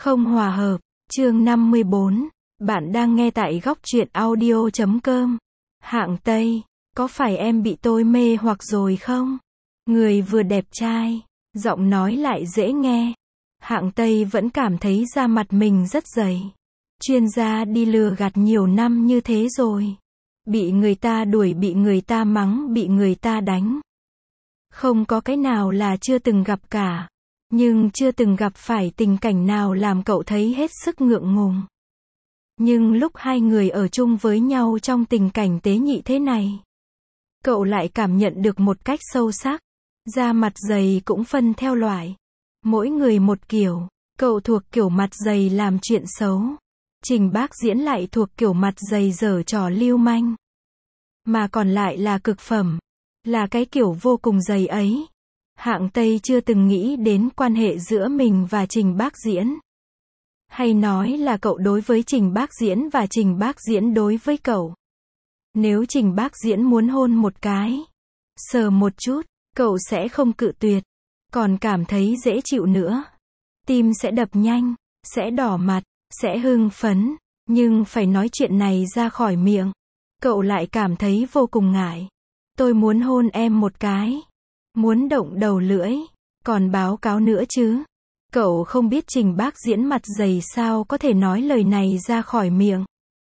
Không hòa hợp. Chương 54. Bạn đang nghe tại góc truyện audio.com. Hạng Tây, có phải em bị tôi mê hoặc rồi không? Người vừa đẹp trai, giọng nói lại dễ nghe. Hạng Tây vẫn cảm thấy da mặt mình rất dày. Chuyên gia đi lừa gạt nhiều năm như thế rồi. Bị người ta đuổi, bị người ta mắng, bị người ta đánh. Không có cái nào là chưa từng gặp cả. Nhưng chưa từng gặp phải tình cảnh nào làm cậu thấy hết sức ngượng ngùng. Nhưng lúc hai người ở chung với nhau trong tình cảnh tế nhị thế này, cậu lại cảm nhận được một cách sâu sắc. Da mặt dày cũng phân theo loại. Mỗi người một kiểu. Cậu thuộc kiểu mặt dày làm chuyện xấu. Trình Bác Diễn lại thuộc kiểu mặt dày giở trò lưu manh. Mà còn lại là cực phẩm. Là cái kiểu vô cùng dày ấy. Hạng Tây chưa từng nghĩ đến quan hệ giữa mình và Trình Bác Diễn. Hay nói là cậu đối với Trình Bác Diễn và Trình Bác Diễn đối với cậu. Nếu Trình Bác Diễn muốn hôn một cái, sờ một chút, cậu sẽ không cự tuyệt. Còn cảm thấy dễ chịu nữa. Tim sẽ đập nhanh, sẽ đỏ mặt, sẽ hưng phấn. Nhưng phải nói chuyện này ra khỏi miệng, cậu lại cảm thấy vô cùng ngại. Tôi muốn hôn em một cái. Muốn động đầu lưỡi. Còn báo cáo nữa chứ. Cậu không biết Trình Bác Diễn mặt dày sao có thể nói lời này ra khỏi miệng.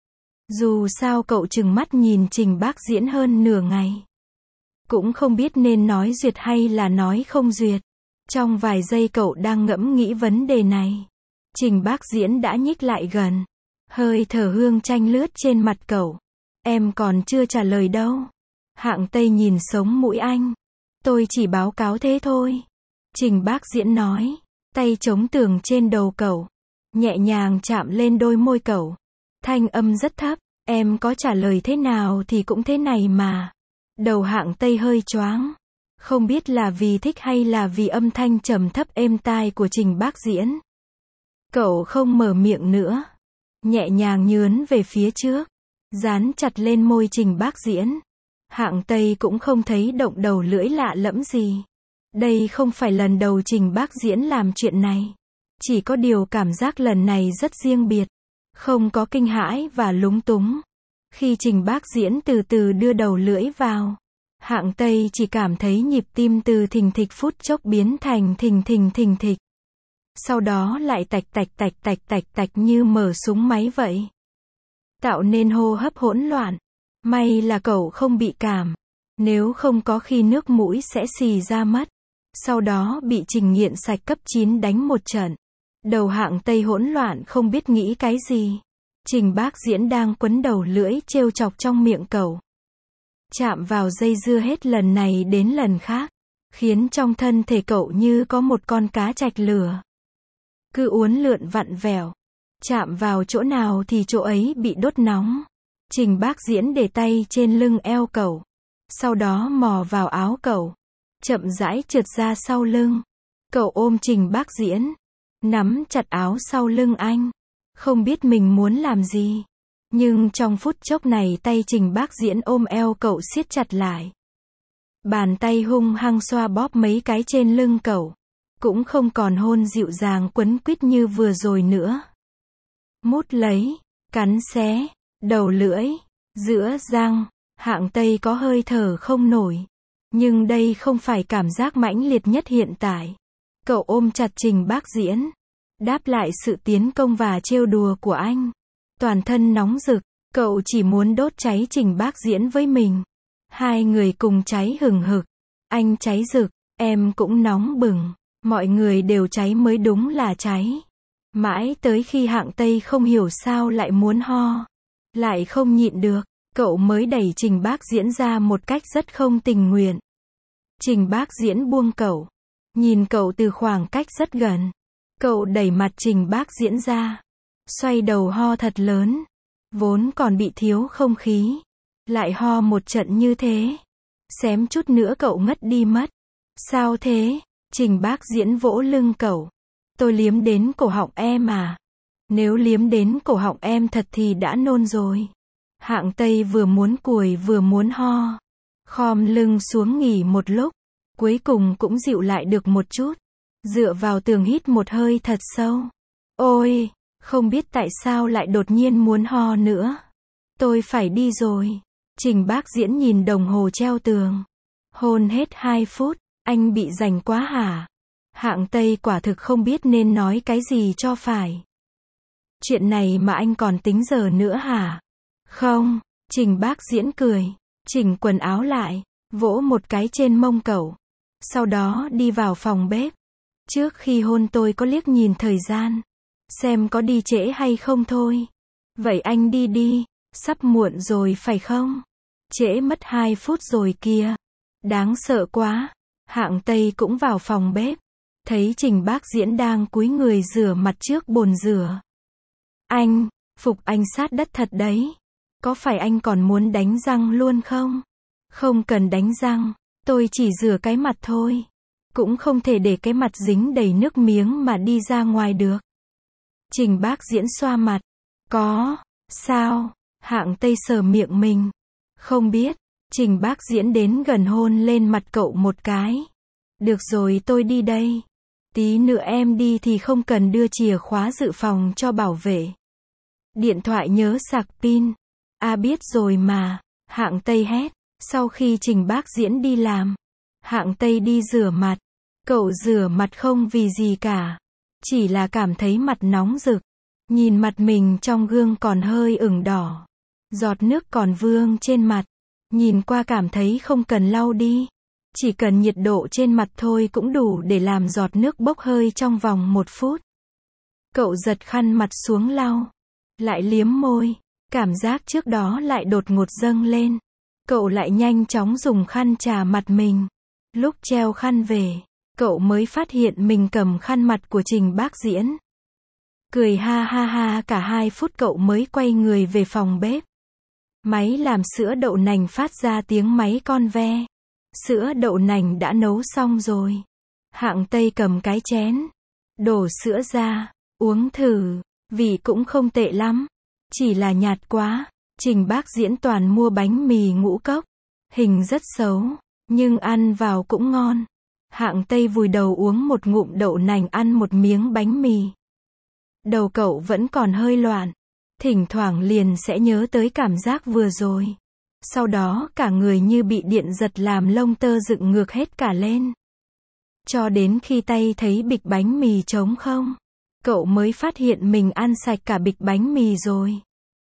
Dù sao cậu trừng mắt nhìn Trình Bác Diễn hơn nửa ngày. Cũng không biết nên nói duyệt hay là nói không duyệt. Trong vài giây cậu đang ngẫm nghĩ vấn đề này, Trình Bác Diễn đã nhích lại gần. Hơi thở hương chanh lướt trên mặt cậu. Em còn chưa trả lời đâu. Hạng Tây nhìn sống mũi anh. Tôi chỉ báo cáo thế thôi. Trình Bác Diễn nói. Tay chống tường trên đầu cậu. Nhẹ nhàng chạm lên đôi môi cậu. Thanh âm rất thấp. Em có trả lời thế nào thì cũng thế này mà. Đầu Hạng Tây hơi choáng. Không biết là vì thích hay là vì âm thanh trầm thấp êm tai của Trình Bác Diễn. Cậu không mở miệng nữa. Nhẹ nhàng nhướn về phía trước. Dán chặt lên môi Trình Bác Diễn. Hạng Tây cũng không thấy động đầu lưỡi lạ lẫm gì. Đây không phải lần đầu Trình Bác Diễn làm chuyện này. Chỉ có điều cảm giác lần này rất riêng biệt. Không có kinh hãi và lúng túng. Khi Trình Bác Diễn từ từ đưa đầu lưỡi vào, Hạng Tây chỉ cảm thấy nhịp tim từ thình thịch phút chốc biến thành thình thịch. Sau đó lại tạch như mở súng máy vậy. Tạo nên hô hấp hỗn loạn. May là cậu không bị cảm. Nếu không có khi nước mũi sẽ xì ra mất. Sau đó bị Trình Nghiện Sạch cấp 9 đánh một trận. Đầu Hạng Tây hỗn loạn không biết nghĩ cái gì. Trình Bác Diễn đang quấn đầu lưỡi trêu chọc trong miệng cậu. Chạm vào dây dưa hết lần này đến lần khác. Khiến trong thân thể cậu như có một con cá trạch lửa. Cứ uốn lượn vặn vẹo. Chạm vào chỗ nào thì chỗ ấy bị đốt nóng. Trình Bác Diễn để tay trên lưng eo cậu. Sau đó mò vào áo cậu. Chậm rãi trượt ra sau lưng. Cậu ôm Trình Bác Diễn. Nắm chặt áo sau lưng anh. Không biết mình muốn làm gì. Nhưng trong phút chốc này tay Trình Bác Diễn ôm eo cậu siết chặt lại. Bàn tay hung hăng xoa bóp mấy cái trên lưng cậu. Cũng không còn hôn dịu dàng quấn quýt như vừa rồi nữa. Mút lấy, cắn xé, đầu lưỡi, giữa răng. Hạng Tây có hơi thở không nổi. Nhưng đây không phải cảm giác mãnh liệt nhất hiện tại. Cậu ôm chặt Trình Bác Diễn. Đáp lại sự tiến công và trêu đùa của anh. Toàn thân nóng rực. Cậu chỉ muốn đốt cháy Trình Bác Diễn với mình. Hai người cùng cháy hừng hực. Anh cháy rực. Em cũng nóng bừng. Mọi người đều cháy mới đúng là cháy. Mãi tới khi Hạng Tây không hiểu sao lại muốn ho. Lại không nhịn được. Cậu mới đẩy Trình Bác Diễn ra một cách rất không tình nguyện. Trình Bác Diễn buông cậu. Nhìn cậu từ khoảng cách rất gần. Cậu đẩy mặt Trình Bác Diễn ra. Xoay đầu ho thật lớn. Vốn còn bị thiếu không khí. Lại ho một trận như thế. Xém chút nữa cậu ngất đi mất. Sao thế? Trình Bác Diễn vỗ lưng cậu. Tôi liếm đến cổ họng em à? Nếu liếm đến cổ họng em thật thì đã nôn rồi. Hạng Tây vừa muốn cùi vừa muốn ho. Khom lưng xuống nghỉ một lúc. Cuối cùng cũng dịu lại được một chút. Dựa vào tường hít một hơi thật sâu. Ôi, không biết tại sao lại đột nhiên muốn ho nữa. Tôi phải đi rồi. Trình Bác Diễn nhìn đồng hồ treo tường. Hôn hết 2 phút, anh bị rành quá hả? Hạng Tây quả thực không biết nên nói cái gì cho phải. Chuyện này mà anh còn tính giờ nữa hả? Không, Trình Bác Diễn cười, chỉnh quần áo lại, vỗ một cái trên mông cậu. Sau đó đi vào phòng bếp. Trước khi hôn tôi có liếc nhìn thời gian, xem có đi trễ hay không thôi. Vậy anh đi đi, sắp muộn rồi phải không? Trễ mất 2 phút rồi kìa. Đáng sợ quá. Hạng Tây cũng vào phòng bếp. Thấy Trình Bác Diễn đang cúi người rửa mặt trước bồn rửa. Anh, phục anh sát đất thật đấy. Có phải anh còn muốn đánh răng luôn không? Không cần đánh răng, tôi chỉ rửa cái mặt thôi. Cũng không thể để cái mặt dính đầy nước miếng mà đi ra ngoài được. Trình Bác Diễn xoa mặt. Có, sao? Hạng Tây sờ miệng mình. Không biết. Trình Bác Diễn đến gần hôn lên mặt cậu một cái. Được rồi, tôi đi đây. Tí nữa em đi thì không cần đưa chìa khóa dự phòng cho bảo vệ. Điện thoại nhớ sạc pin. À biết rồi mà. Hạng Tây hét. Sau khi Trình Bác Diễn đi làm, Hạng Tây đi rửa mặt. Cậu rửa mặt không vì gì cả. Chỉ là cảm thấy mặt nóng rực. Nhìn mặt mình trong gương còn hơi ửng đỏ. Giọt nước còn vương trên mặt. Nhìn qua cảm thấy không cần lau đi. Chỉ cần nhiệt độ trên mặt thôi cũng đủ để làm giọt nước bốc hơi trong vòng 1 phút. Cậu giật khăn mặt xuống lau. Lại liếm môi. Cảm giác trước đó lại đột ngột dâng lên. Cậu lại nhanh chóng dùng khăn chà mặt mình. Lúc treo khăn về, cậu mới phát hiện mình cầm khăn mặt của Trình Bác Diễn. Cười ha ha ha cả 2 phút cậu mới quay người về phòng bếp. Máy làm sữa đậu nành phát ra tiếng máy con ve. Sữa đậu nành đã nấu xong rồi. Hạng Tây cầm cái chén. Đổ sữa ra. Uống thử. Vị cũng không tệ lắm. Chỉ là nhạt quá. Trình Bác Diễn toàn mua bánh mì ngũ cốc. Hình rất xấu. Nhưng ăn vào cũng ngon. Hạng Tây vùi đầu uống một ngụm đậu nành ăn một miếng bánh mì. Đầu cậu vẫn còn hơi loạn. Thỉnh thoảng liền sẽ nhớ tới cảm giác vừa rồi. Sau đó cả người như bị điện giật làm lông tơ dựng ngược hết cả lên. Cho đến khi tay thấy bịch bánh mì trống không, cậu mới phát hiện mình ăn sạch cả bịch bánh mì rồi.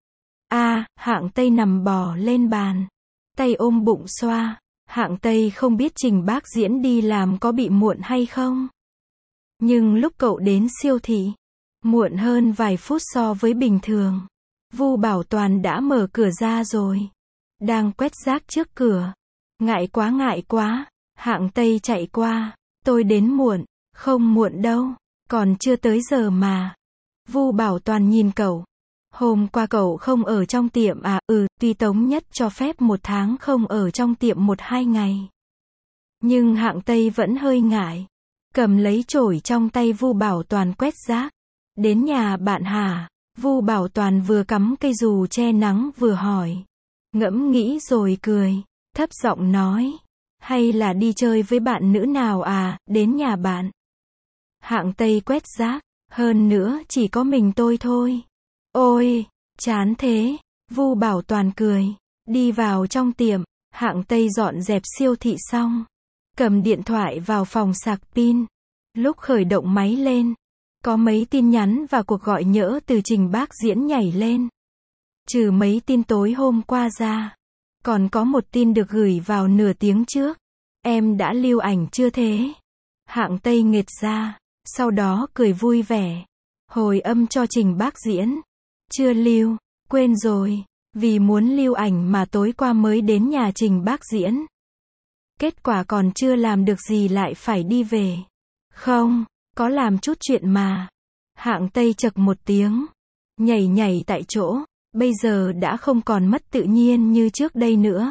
Hạng Tây nằm bò lên bàn. Tay ôm bụng xoa. Hạng Tây không biết Trình Bác Diễn đi làm có bị muộn hay không. Nhưng lúc cậu đến siêu thị, muộn hơn vài phút so với bình thường. Vu Bảo Toàn đã mở cửa ra rồi. Đang quét rác trước cửa. Ngại quá. Hạng Tây chạy qua. Tôi đến muộn. Không muộn đâu. Còn chưa tới giờ mà. Vu Bảo Toàn nhìn cậu. Hôm qua cậu không ở trong tiệm à? Tuy Tống Nhất cho phép 1 tháng không ở trong tiệm 1-2 ngày. Nhưng Hạng Tây vẫn hơi ngại. Cầm lấy chổi trong tay Vu Bảo Toàn quét rác. Đến nhà bạn hả? Vu Bảo Toàn vừa cắm cây dù che nắng vừa hỏi. Ngẫm nghĩ rồi cười. Thấp giọng nói. Hay là đi chơi với bạn nữ nào à? Đến nhà bạn. Hạng Tây quét rác. Hơn nữa chỉ có mình tôi thôi. Ôi, chán thế. Vu Bảo Toàn cười. Đi vào trong tiệm. Hạng Tây dọn dẹp siêu thị xong. Cầm điện thoại vào phòng sạc pin. Lúc khởi động máy lên, có mấy tin nhắn và cuộc gọi nhỡ từ Trình Bác Diễn nhảy lên. Trừ mấy tin tối hôm qua ra, còn có một tin được gửi vào nửa tiếng trước. Em đã lưu ảnh chưa thế? Hạng Tây nghệt ra, sau đó cười vui vẻ. Hồi âm cho Trình Bác Diễn. Chưa lưu, quên rồi, vì muốn lưu ảnh mà tối qua mới đến nhà Trình Bác Diễn. Kết quả còn chưa làm được gì lại phải đi về. Không, có làm chút chuyện mà. Hạng Tây chậc một tiếng. Nhảy tại chỗ. Bây giờ đã không còn mất tự nhiên như trước đây nữa.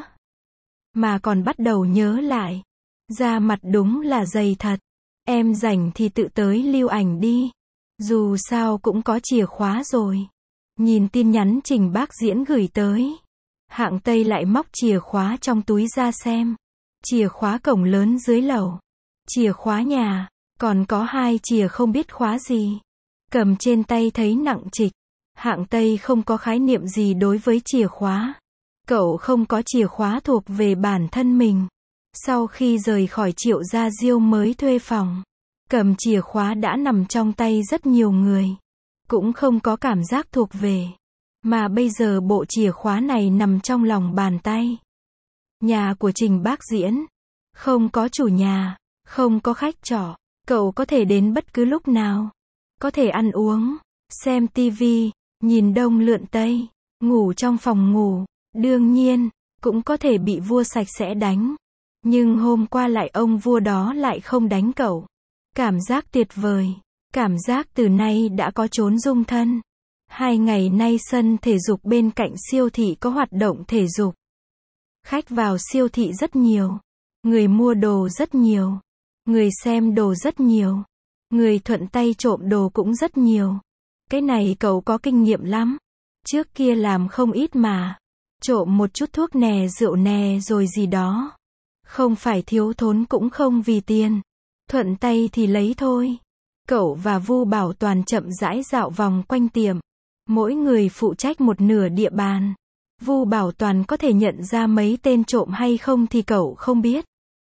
Mà còn bắt đầu nhớ lại. Da mặt đúng là dày thật. Em rảnh thì tự tới lưu ảnh đi. Dù sao cũng có chìa khóa rồi. Nhìn tin nhắn Trình Bác Diễn gửi tới. Hạng Tây lại móc chìa khóa trong túi ra xem. Chìa khóa cổng lớn dưới lầu. Chìa khóa nhà. Còn có 2 chìa không biết khóa gì. Cầm trên tay thấy nặng trịch. Hạng Tây không có khái niệm gì đối với chìa khóa. Cậu không có chìa khóa thuộc về bản thân mình. Sau khi rời khỏi Triệu Gia Diêu mới thuê phòng. Cầm chìa khóa đã nằm trong tay rất nhiều người. Cũng không có cảm giác thuộc về. Mà bây giờ bộ chìa khóa này nằm trong lòng bàn tay. Nhà của Trình Bác Diễn. Không có chủ nhà. Không có khách trọ. Cậu có thể đến bất cứ lúc nào. Có thể ăn uống, xem tivi, nhìn đông lượn tây, ngủ trong phòng ngủ. Đương nhiên, cũng có thể bị vua sạch sẽ đánh. Nhưng hôm qua lại ông vua đó lại không đánh cậu. Cảm giác tuyệt vời. Cảm giác từ nay đã có chốn dung thân. 2 ngày nay sân thể dục bên cạnh siêu thị có hoạt động thể dục. Khách vào siêu thị rất nhiều. Người mua đồ rất nhiều. Người xem đồ rất nhiều. Người thuận tay trộm đồ cũng rất nhiều. Cái này cậu có kinh nghiệm lắm. Trước kia làm không ít mà. Trộm một chút thuốc nè, rượu nè rồi gì đó. Không phải thiếu thốn cũng không vì tiền. Thuận tay thì lấy thôi. Cậu và Vu Bảo Toàn chậm rãi dạo vòng quanh tiệm. Mỗi người phụ trách một nửa địa bàn. Vu Bảo Toàn có thể nhận ra mấy tên trộm hay không thì cậu không biết.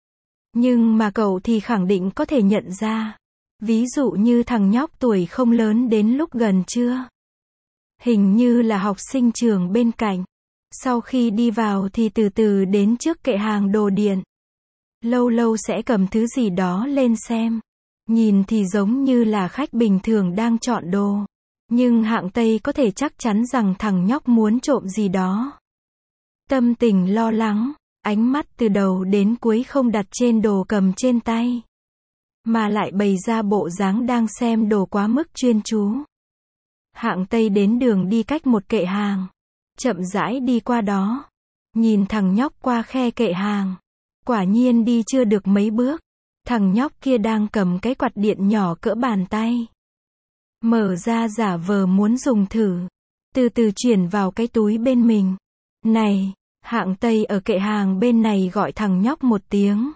Nhưng mà cậu thì khẳng định có thể nhận ra. Ví dụ như thằng nhóc tuổi không lớn đến lúc gần trưa. Hình như là học sinh trường bên cạnh. Sau khi đi vào thì từ từ đến trước kệ hàng đồ điện. Lâu lâu sẽ cầm thứ gì đó lên xem. Nhìn thì giống như là khách bình thường đang chọn đồ. Nhưng Hạng Tây có thể chắc chắn rằng thằng nhóc muốn trộm gì đó. Tâm tình lo lắng, ánh mắt từ đầu đến cuối không đặt trên đồ cầm trên tay. Mà lại bày ra bộ dáng đang xem đồ quá mức chuyên chú. Hạng Tây đến đường đi cách một kệ hàng. Chậm rãi đi qua đó. Nhìn thằng nhóc qua khe kệ hàng. Quả nhiên đi chưa được mấy bước. Thằng nhóc kia đang cầm cái quạt điện nhỏ cỡ bàn tay. Mở ra giả vờ muốn dùng thử. Từ từ chuyển vào cái túi bên mình. Này, Hạng Tây ở kệ hàng bên này gọi thằng nhóc một tiếng.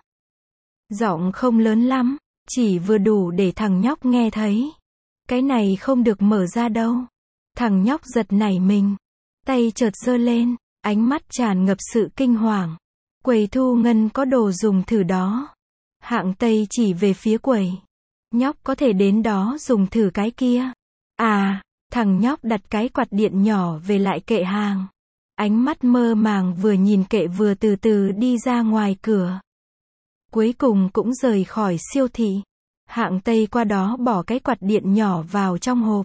Giọng không lớn lắm, chỉ vừa đủ để thằng nhóc nghe thấy. Cái này không được mở ra đâu. Thằng nhóc giật nảy mình. Tay chợt giơ lên, ánh mắt tràn ngập sự kinh hoàng. Quầy thu ngân có đồ dùng thử đó. Hạng Tây chỉ về phía quầy. Nhóc có thể đến đó dùng thử cái kia. À, thằng nhóc đặt cái quạt điện nhỏ về lại kệ hàng. Ánh mắt mơ màng vừa nhìn kệ vừa từ từ đi ra ngoài cửa. Cuối cùng cũng rời khỏi siêu thị. Hạng Tây qua đó bỏ cái quạt điện nhỏ vào trong hộp.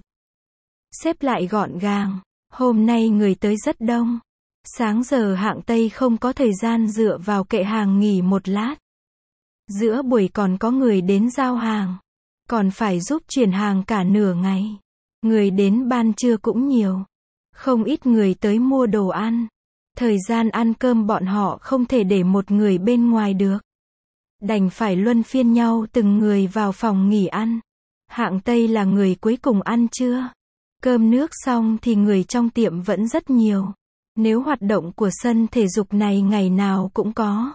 Xếp lại gọn gàng. Hôm nay người tới rất đông. Sáng giờ Hạng Tây không có thời gian dựa vào kệ hàng nghỉ một lát. Giữa buổi còn có người đến giao hàng. Còn phải giúp chuyển hàng cả nửa ngày. Người đến ban trưa cũng nhiều. Không ít người tới mua đồ ăn. Thời gian ăn cơm bọn họ không thể để một người bên ngoài được. Đành phải luân phiên nhau từng người vào phòng nghỉ ăn. Hạng Tây là người cuối cùng ăn trưa. Cơm nước xong thì người trong tiệm vẫn rất nhiều. Nếu hoạt động của sân thể dục này ngày nào cũng có.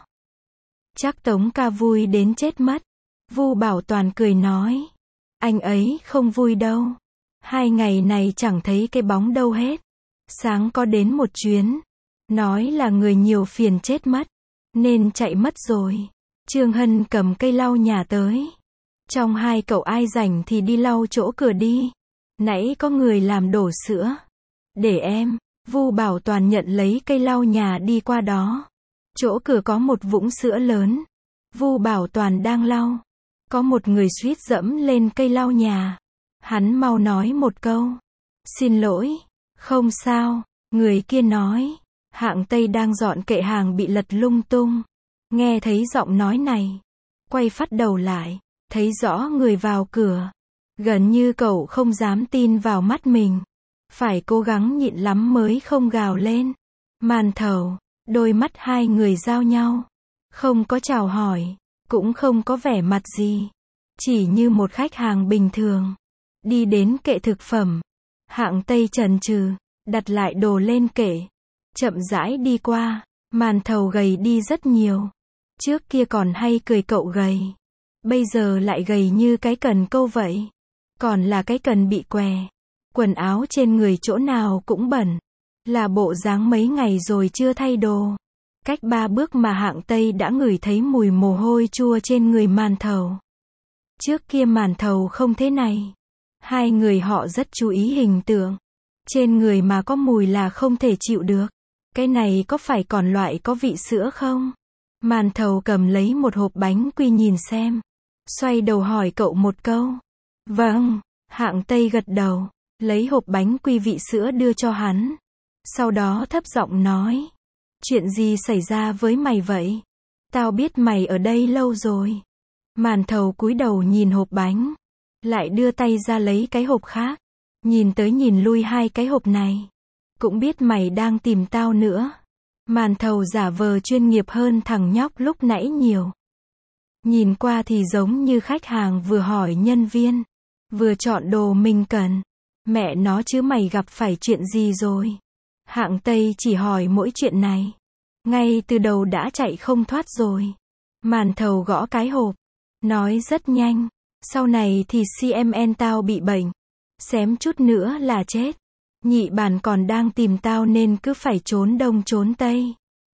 Chắc Tống ca vui đến chết mất. Vu Bảo Toàn cười nói. Anh ấy không vui đâu. 2 ngày này chẳng thấy cái bóng đâu hết. Sáng có đến một chuyến. Nói là người nhiều phiền chết mất. Nên chạy mất rồi. Trương Hân cầm cây lau nhà tới. Trong hai cậu ai rảnh thì đi lau chỗ cửa đi. Nãy có người làm đổ sữa. Để em. Vu Bảo Toàn nhận lấy cây lau nhà đi qua đó. Chỗ cửa có một vũng sữa lớn. Vu Bảo Toàn đang lau. Có một người suýt dẫm lên cây lau nhà. Hắn mau nói một câu. Xin lỗi. Không sao. Người kia nói. Hạng Tây đang dọn kệ hàng bị lật lung tung. Nghe thấy giọng nói này. Quay phát đầu lại. Thấy rõ người vào cửa. Gần như cậu không dám tin vào mắt mình. Phải cố gắng nhịn lắm mới không gào lên. Màn thầu. Đôi mắt hai người giao nhau. Không có chào hỏi. Cũng không có vẻ mặt gì. Chỉ như một khách hàng bình thường. Đi đến kệ thực phẩm. Hạng Tây chần chừ. Đặt lại đồ lên kệ. Chậm rãi đi qua. Màn thầu gầy đi rất nhiều. Trước kia còn hay cười cậu gầy. Bây giờ lại gầy như cái cần câu vậy. còn là cái cần bị què. Quần áo trên người chỗ nào cũng bẩn. Là bộ dáng mấy ngày rồi chưa thay đồ. Cách 3 bước mà Hạng Tây đã ngửi thấy mùi mồ hôi chua trên người Màn Thầu. Trước kia Màn Thầu không thế này. Hai người họ rất chú ý hình tượng. Trên người mà có mùi là không thể chịu được. Cái này có phải còn loại có vị sữa không? Màn Thầu cầm lấy một hộp bánh quy nhìn xem. Xoay đầu hỏi cậu một câu. Vâng, Hạng Tây gật đầu. Lấy hộp bánh quy vị sữa đưa cho hắn. Sau đó thấp giọng nói. Chuyện gì xảy ra với mày vậy? Tao biết mày ở đây lâu rồi. Màn Thầu cúi đầu nhìn hộp bánh. Lại đưa tay ra lấy cái hộp khác. Nhìn tới nhìn lui hai cái hộp này. Cũng biết mày đang tìm tao nữa. Màn Thầu giả vờ chuyên nghiệp hơn thằng nhóc lúc nãy nhiều. Nhìn qua thì giống như khách hàng vừa hỏi nhân viên. Vừa chọn đồ mình cần. Mẹ nó chứ mày gặp phải chuyện gì rồi? Hạng Tây chỉ hỏi mỗi chuyện này. Ngay từ đầu đã chạy không thoát rồi. Màn Thầu gõ cái hộp. Nói rất nhanh. Sau này thì CMN tao bị bệnh. Xém chút nữa là chết. Nhị bản còn đang tìm tao nên cứ phải trốn đông trốn tây.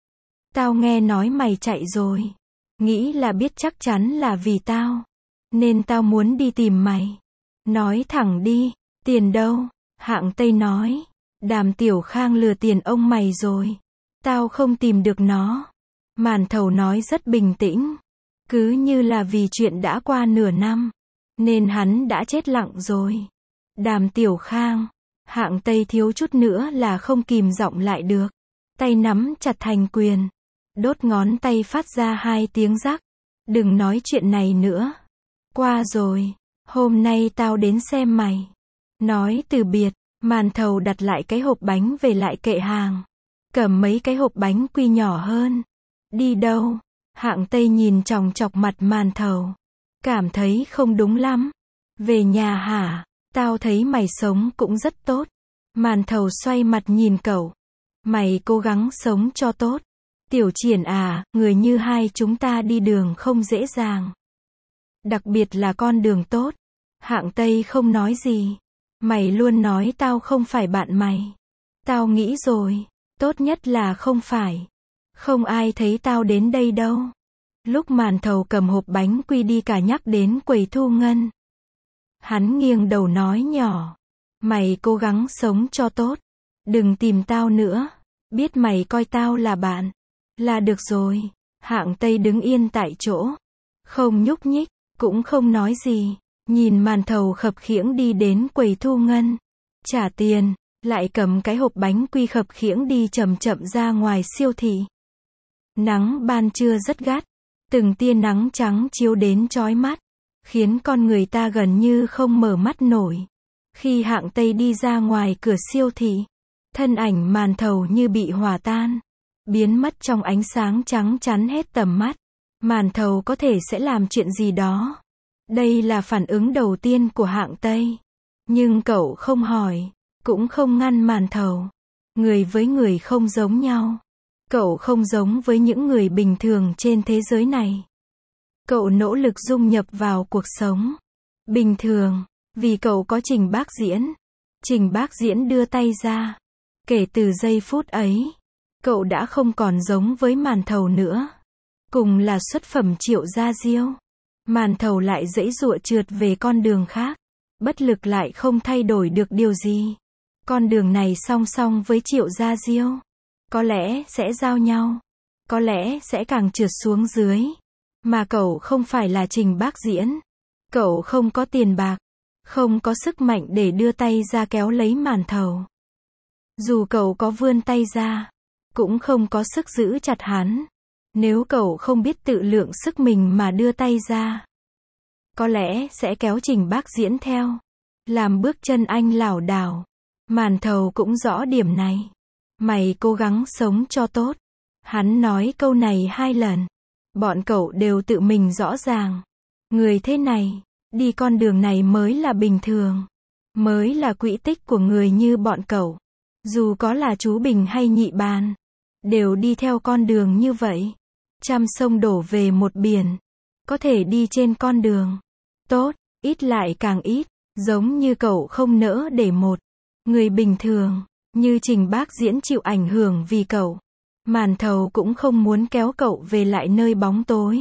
Tao nghe nói mày chạy rồi. Nghĩ là biết chắc chắn là vì tao. Nên tao muốn đi tìm mày. Nói thẳng đi, tiền đâu? Hạng Tây nói. Đàm Tiểu Khang lừa tiền ông mày rồi. Tao không tìm được nó. Màn Thầu nói rất bình tĩnh. Cứ như là vì chuyện đã qua nửa năm. Nên hắn đã chết lặng rồi. Đàm Tiểu Khang. Hạng Tây thiếu chút nữa là không kìm giọng lại được. Tay nắm chặt thành quyền. Đốt ngón tay phát ra 2 tiếng rắc. Đừng nói chuyện này nữa. Qua rồi. Hôm nay tao đến xem mày. Nói từ biệt. Màn Thầu đặt lại cái hộp bánh về lại kệ hàng. Cầm mấy cái hộp bánh quy nhỏ hơn. Đi đâu? Hạng Tây nhìn chòng chọc mặt Màn Thầu. Cảm thấy không đúng lắm. Về nhà hả? Tao thấy mày sống cũng rất tốt. Màn Thầu xoay mặt nhìn cậu. Mày cố gắng sống cho tốt. Tiểu Triển à, người như hai chúng ta đi đường không dễ dàng. Đặc biệt là con đường tốt. Hạng Tây không nói gì. Mày luôn nói tao không phải bạn mày. Tao nghĩ rồi. Tốt nhất là không phải. Không ai thấy tao đến đây đâu. Lúc Màn Thầu cầm hộp bánh quy đi cả nhắc đến quầy thu ngân. Hắn nghiêng đầu nói nhỏ. Mày cố gắng sống cho tốt. Đừng tìm tao nữa. Biết mày coi tao là bạn. Là được rồi. Hạng Tây đứng yên tại chỗ. Không nhúc nhích. Cũng không nói gì. Nhìn Màn Thầu khập khiễng đi đến quầy thu ngân. Trả tiền. Lại cầm cái hộp bánh quy khập khiễng đi chậm chậm ra ngoài siêu thị. Nắng ban trưa rất gắt. Từng tia nắng trắng chiếu đến chói mắt. Khiến con người ta gần như không mở mắt nổi. Khi Hạng Tây đi ra ngoài cửa siêu thị. Thân ảnh Màn Thầu như bị hòa tan. Biến mất trong ánh sáng trắng chắn hết tầm mắt. Màn Thầu có thể sẽ làm chuyện gì đó. Đây là phản ứng đầu tiên của Hạng Tây. Nhưng cậu không hỏi. Cũng không ngăn Màn Thầu. Người với người không giống nhau. Cậu không giống với những người bình thường trên thế giới này. Cậu nỗ lực dung nhập vào cuộc sống. Bình thường. Vì cậu có Trình Bác Diễn. Trình Bác Diễn đưa tay ra. Kể từ giây phút ấy. Cậu đã không còn giống với Màn Thầu nữa. Cùng là xuất phẩm Triệu Gia Diêu. Màn Thầu lại giãy giụa trượt về con đường khác. Bất lực lại không thay đổi được điều gì. Con đường này song song với Triệu Gia Diêu. Có lẽ sẽ giao nhau. Có lẽ sẽ càng trượt xuống dưới. Mà cậu không phải là Trình Bác Diễn. Cậu không có tiền bạc. Không có sức mạnh để đưa tay ra kéo lấy Màn Thầu. Dù cậu có vươn tay ra. Cũng không có sức giữ chặt hắn. Nếu cậu không biết tự lượng sức mình mà đưa tay ra. Có lẽ sẽ kéo Trình Bác Diễn theo. Làm bước chân anh lảo đảo. Màn Thầu cũng rõ điểm này. Mày cố gắng sống cho tốt. Hắn nói câu này 2 lần. Bọn cậu đều tự mình rõ ràng. Người thế này, đi con đường này mới là bình thường. Mới là quỹ tích của người như bọn cậu. Dù có là chú Bình hay Nhị Bàn. Đều đi theo con đường như vậy. Trăm sông đổ về một biển. Có thể đi trên con đường tốt, ít lại càng ít. Giống như cậu không nỡ để một người bình thường như Trình Bác Diễn chịu ảnh hưởng vì cậu. Màn thầu cũng không muốn kéo cậu về lại nơi bóng tối.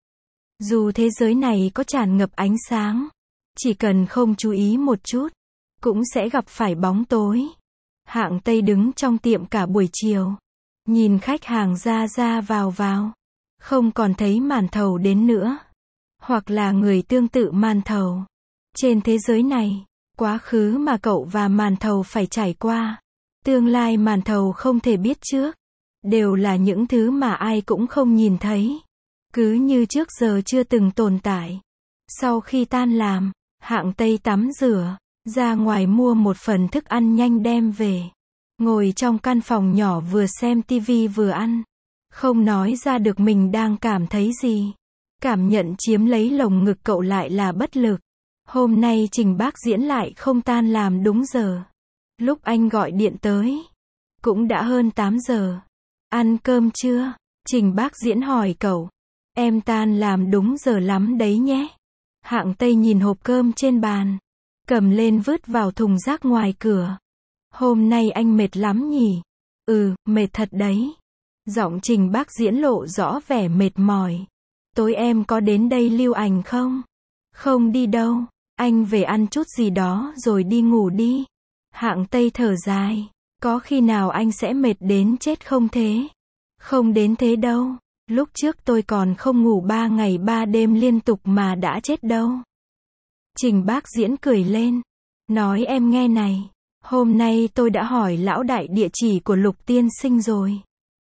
Dù thế giới này có tràn ngập ánh sáng, chỉ cần không chú ý một chút, cũng sẽ gặp phải bóng tối. Hạng Tây đứng trong tiệm cả buổi chiều, nhìn khách hàng ra ra vào vào, không còn thấy màn thầu đến nữa. Hoặc là người tương tự màn thầu. Trên thế giới này, quá khứ mà cậu và màn thầu phải trải qua, tương lai màn thầu không thể biết trước, đều là những thứ mà ai cũng không nhìn thấy. Cứ như trước giờ chưa từng tồn tại. Sau khi tan làm, Hạng Tây tắm rửa, ra ngoài mua một phần thức ăn nhanh đem về. Ngồi trong căn phòng nhỏ vừa xem tivi vừa ăn. Không nói ra được mình đang cảm thấy gì. Cảm nhận chiếm lấy lồng ngực cậu lại là bất lực. Hôm nay Trình Bác Diễn lại không tan làm đúng giờ. Lúc anh gọi điện tới, cũng đã hơn 8 giờ. Ăn cơm chưa? Trình Bác Diễn hỏi cậu. Em tan làm đúng giờ lắm đấy nhé. Hạng Tây nhìn hộp cơm trên bàn, cầm lên vứt vào thùng rác ngoài cửa. Hôm nay anh mệt lắm nhỉ? Ừ, mệt thật đấy. Giọng Trình Bác Diễn lộ rõ vẻ mệt mỏi. Tối em có đến đây lưu ảnh không? Không đi đâu, anh về ăn chút gì đó rồi đi ngủ đi. Hạng Tây thở dài. Có khi nào anh sẽ mệt đến chết không thế? Không đến thế đâu. Lúc trước tôi còn không ngủ 3 ngày 3 đêm liên tục mà đã chết đâu. Trình Bác Diễn cười lên. Nói em nghe này. Hôm nay tôi đã hỏi lão đại địa chỉ của Lục tiên sinh rồi.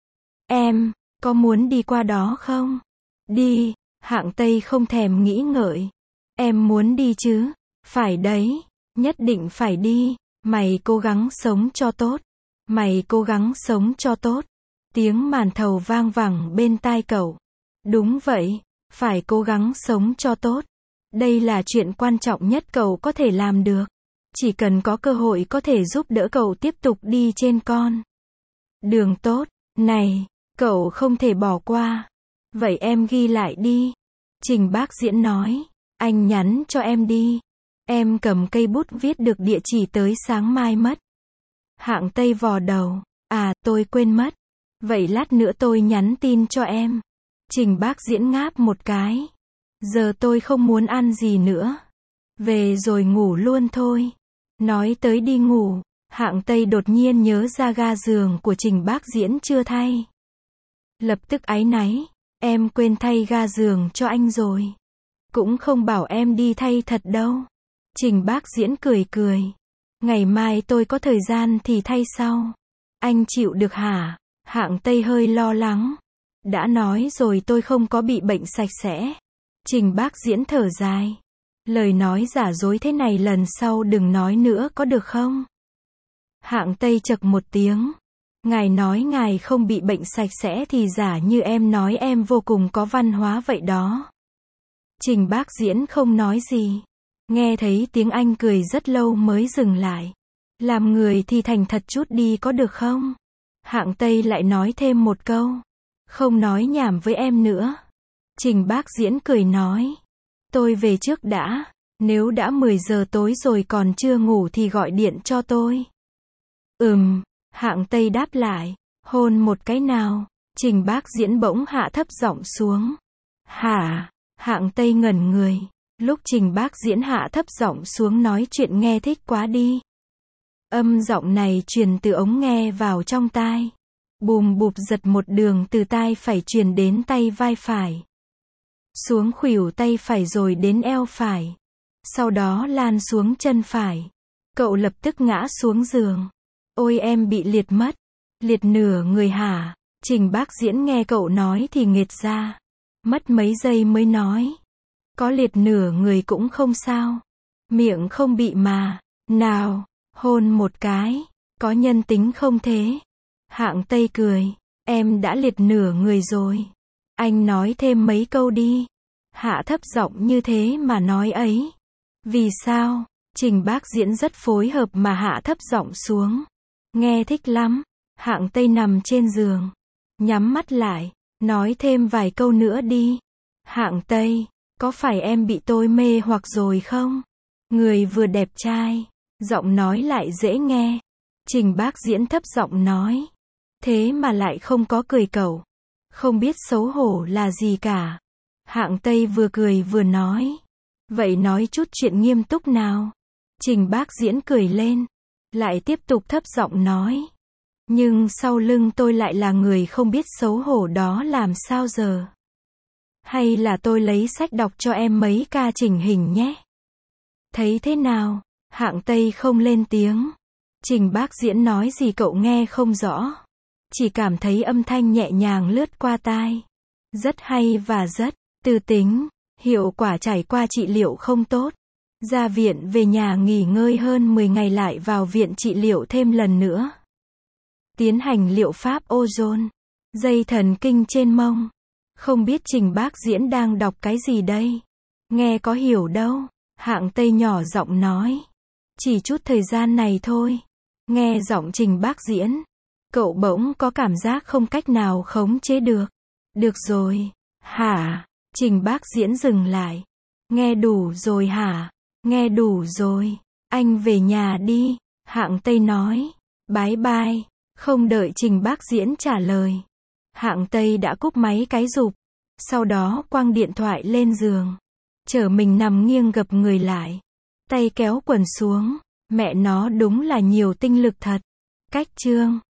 Em, có muốn đi qua đó không? Đi, Hạng Tây không thèm nghĩ ngợi. Em muốn đi chứ? Phải đấy, nhất định phải đi. Mày cố gắng sống cho tốt. Mày cố gắng sống cho tốt. Tiếng màn thầu vang vẳng bên tai cậu. Đúng vậy, phải cố gắng sống cho tốt. Đây là chuyện quan trọng nhất cậu có thể làm được. Chỉ cần có cơ hội có thể giúp đỡ cậu tiếp tục đi trên con đường tốt này, cậu không thể bỏ qua. Vậy em ghi lại đi. Trình Bác Diễn nói. Anh nhắn cho em đi. Em cầm cây bút viết được địa chỉ tới sáng mai mất. Hạng Tây vò đầu. À, tôi quên mất. Vậy lát nữa tôi nhắn tin cho em. Trình Bác Diễn ngáp một cái. Giờ tôi không muốn ăn gì nữa. Về rồi ngủ luôn thôi. Nói tới đi ngủ, Hạng Tây đột nhiên nhớ ra ga giường của Trình Bác Diễn chưa thay. Lập tức áy náy. Em quên thay ga giường cho anh rồi. Cũng không bảo em đi thay thật đâu. Trình Bác Diễn cười cười. Ngày mai tôi có thời gian thì thay sau. Anh chịu được hả? Hạng Tây hơi lo lắng. Đã nói rồi tôi không có bị bệnh sạch sẽ. Trình Bác Diễn thở dài. Lời nói giả dối thế này lần sau đừng nói nữa có được không? Hạng Tây chậc một tiếng. Ngài nói ngài không bị bệnh sạch sẽ thì giả như em nói em vô cùng có văn hóa vậy đó. Trình Bác Diễn không nói gì. Nghe thấy tiếng anh cười rất lâu mới dừng lại. Làm người thì thành thật chút đi có được không? Hạng Tây lại nói thêm một câu. Không nói nhảm với em nữa. Trình Bác Diễn cười nói. Tôi về trước đã. Nếu đã 10 giờ tối rồi còn chưa ngủ thì gọi điện cho tôi. Hạng Tây đáp lại. Hôn một cái nào. Trình Bác Diễn bỗng hạ thấp giọng xuống. Hả? Hạng Tây ngẩn người. Lúc Trình Bác Diễn hạ thấp giọng xuống nói chuyện nghe thích quá đi. Âm giọng này truyền từ ống nghe vào trong tai. Bùm bụp giật một đường từ tai phải truyền đến tay vai phải. Xuống khuỷu tay phải rồi đến eo phải. Sau đó lan xuống chân phải. Cậu lập tức ngã xuống giường. Ôi em bị liệt mất. Liệt nửa người hả? Trình Bác Diễn nghe cậu nói thì nghệt ra. Mất mấy giây mới nói. Có liệt nửa người cũng không sao. Miệng không bị mà. Nào, hôn một cái. Có nhân tính không thế? Hạng Tây cười. Em đã liệt nửa người rồi. Anh nói thêm mấy câu đi. Hạ thấp giọng như thế mà nói ấy. Vì sao? Trình Bác Diễn rất phối hợp mà hạ thấp giọng xuống. Nghe thích lắm. Hạng Tây nằm trên giường. Nhắm mắt lại. Nói thêm vài câu nữa đi. Hạng Tây, có phải em bị tôi mê hoặc rồi không? Người vừa đẹp trai, giọng nói lại dễ nghe. Trình Bác Diễn thấp giọng nói. Thế mà lại không có cười cẩu. Không biết xấu hổ là gì cả. Hạng Tây vừa cười vừa nói. Vậy nói chút chuyện nghiêm túc nào. Trình Bác Diễn cười lên. Lại tiếp tục thấp giọng nói. Nhưng sau lưng tôi lại là người không biết xấu hổ đó làm sao giờ. Hay là tôi lấy sách đọc cho em mấy ca chỉnh hình nhé. Thấy thế nào? Hạng Tây không lên tiếng. Trình Bác Diễn nói gì cậu nghe không rõ. Chỉ cảm thấy âm thanh nhẹ nhàng lướt qua tai. Rất hay và rất tư tính. Hiệu quả trải qua trị liệu không tốt. Ra viện về nhà nghỉ ngơi hơn 10 ngày lại vào viện trị liệu thêm lần nữa. Tiến hành liệu pháp ozone. Dây thần kinh trên mông. Không biết Trình Bác Diễn đang đọc cái gì đây? Nghe có hiểu đâu. Hạng Tây nhỏ giọng nói. Chỉ chút thời gian này thôi. Nghe giọng Trình Bác Diễn. Cậu bỗng có cảm giác không cách nào khống chế được. Được rồi. Hả? Trình Bác Diễn dừng lại. Nghe đủ rồi hả? Nghe đủ rồi. Anh về nhà đi. Hạng Tây nói. Bye bye. Không đợi Trình Bác Diễn trả lời. Hạng Tây đã cúp máy cái rụp. Sau đó quăng điện thoại lên giường. Chở mình nằm nghiêng gập người lại. Tay kéo quần xuống. Mẹ nó đúng là nhiều tinh lực thật. Cách chương